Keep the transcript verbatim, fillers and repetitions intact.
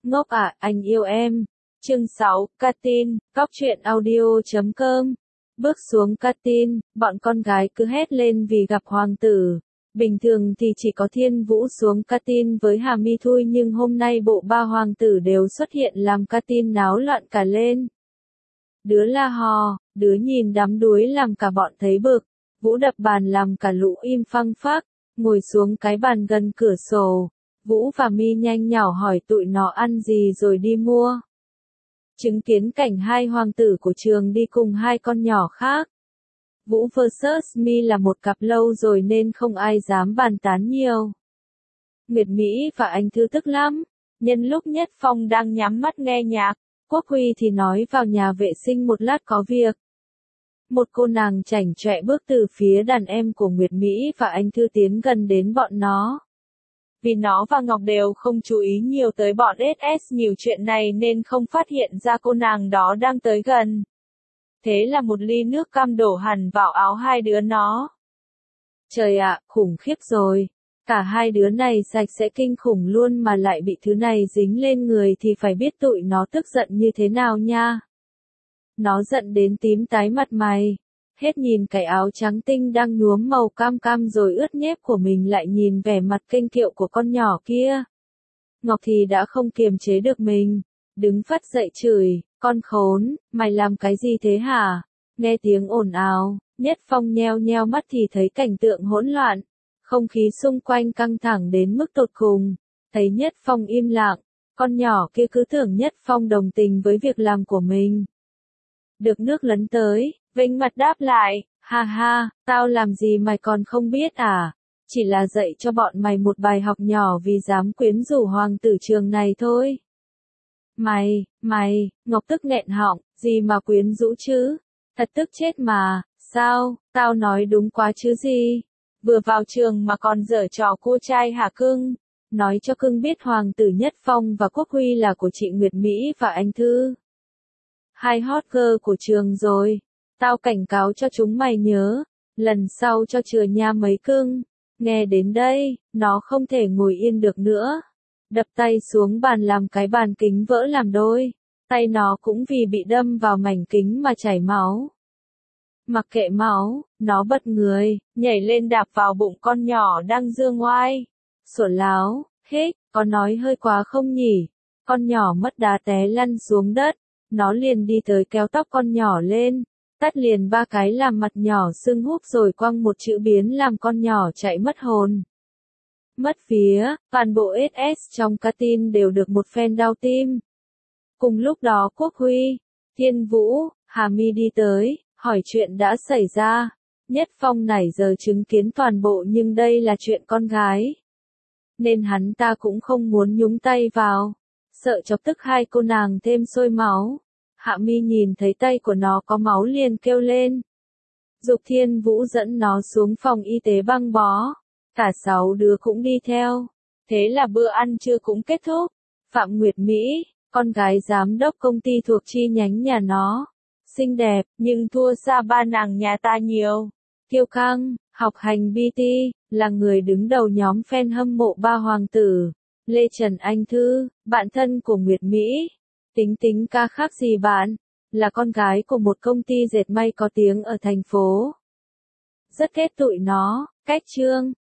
Ngốc à, anh yêu em. Chương sáu, Catin, cóc truyện audio chấm com. Bước xuống Catin, bọn con gái cứ hét lên vì gặp hoàng tử. Bình thường thì chỉ có Thiên Vũ xuống Catin với Hà Mi thôi, nhưng hôm nay bộ ba hoàng tử đều xuất hiện làm Catin náo loạn cả lên. Đứa la hò, đứa nhìn đám đuối làm cả bọn thấy bực. Vũ đập bàn làm cả lũ im phăng phắc, ngồi xuống cái bàn gần cửa sổ. Vũ và Mi nhanh nhỏ hỏi tụi nó ăn gì rồi đi mua. Chứng kiến cảnh hai hoàng tử của trường đi cùng hai con nhỏ khác. Vũ versus Mi là một cặp lâu rồi nên không ai dám bàn tán nhiều. Nguyệt Mỹ và anh Thư tức lắm. Nhân lúc Nhất Phong đang nhắm mắt nghe nhạc, Quốc Huy thì nói vào nhà vệ sinh một lát có việc. Một cô nàng chảnh chọe bước từ phía đàn em của Nguyệt Mỹ và anh Thư tiến gần đến bọn nó. Vì nó và Ngọc đều không chú ý nhiều tới bọn ét ét nhiều chuyện này nên không phát hiện ra cô nàng đó đang tới gần. Thế là một ly nước cam đổ hẳn vào áo hai đứa nó. Trời ạ, khủng khiếp rồi. Cả hai đứa này sạch sẽ kinh khủng luôn mà lại bị thứ này dính lên người thì phải biết tụi nó tức giận như thế nào nha. Nó giận đến tím tái mặt mày. Hết nhìn cái áo trắng tinh đang nhuốm màu cam cam rồi ướt nhép của mình, lại nhìn vẻ mặt kênh kiệu của con nhỏ kia. Ngọc thì đã không kiềm chế được mình. Đứng phắt dậy chửi, con khốn, mày làm cái gì thế hả? Nghe tiếng ồn ào, Nhất Phong nheo nheo mắt thì thấy cảnh tượng hỗn loạn. Không khí xung quanh căng thẳng đến mức tột cùng. Thấy Nhất Phong im lặng, con nhỏ kia cứ tưởng Nhất Phong đồng tình với việc làm của mình. Được nước lấn tới, vênh mặt đáp lại, ha ha, tao làm gì mày còn không biết à? Chỉ là dạy cho bọn mày một bài học nhỏ vì dám quyến rũ hoàng tử trường này thôi. Mày, mày, Ngọc tức nghẹn họng, gì mà quyến rũ chứ? Thật tức chết mà, sao, tao nói đúng quá chứ gì? Vừa vào trường mà còn giở trò cua trai hả cưng? Nói cho cưng biết hoàng tử Nhất Phong và Quốc Huy là của chị Nguyệt Mỹ và anh Thư. Hai hot girl của trường rồi. Tao cảnh cáo cho chúng mày nhớ, lần sau cho chừa nha mấy cưng. Nghe đến đây, nó không thể ngồi yên được nữa. Đập tay xuống bàn làm cái bàn kính vỡ làm đôi. Tay nó cũng vì bị đâm vào mảnh kính mà chảy máu. Mặc kệ máu, nó bật người, nhảy lên đạp vào bụng con nhỏ đang giương ngoai. Sủa láo, hích, có nói hơi quá không nhỉ? Con nhỏ mất đá té lăn xuống đất. Nó liền đi tới kéo tóc con nhỏ lên. Tát liền ba cái làm mặt nhỏ sưng húp rồi quăng một chữ biến làm con nhỏ chạy mất hồn. Mất vía, toàn bộ ét ét trong Catin đều được một phen đau tim. Cùng lúc đó Quốc Huy, Thiên Vũ, Hà Mi đi tới, hỏi chuyện đã xảy ra. Nhất Phong nãy giờ chứng kiến toàn bộ nhưng đây là chuyện con gái. Nên hắn ta cũng không muốn nhúng tay vào. Sợ chọc tức hai cô nàng thêm sôi máu. Hạ Mi nhìn thấy tay của nó có máu liền kêu lên. Giục Thiên Vũ dẫn nó xuống phòng y tế băng bó. Cả sáu đứa cũng đi theo. Thế là bữa ăn trưa cũng kết thúc. Phạm Nguyệt Mỹ, con gái giám đốc công ty thuộc chi nhánh nhà nó. Xinh đẹp, nhưng thua xa ba nàng nhà ta nhiều. Kiêu căng, học hành bê tê, là người đứng đầu nhóm fan hâm mộ ba hoàng tử. Lê Trần Anh Thư, bạn thân của Nguyệt Mỹ. Tính Tính ca khác gì bạn, là con gái của một công ty dệt may có tiếng ở thành phố. Rất ghét tụi nó, cách trương,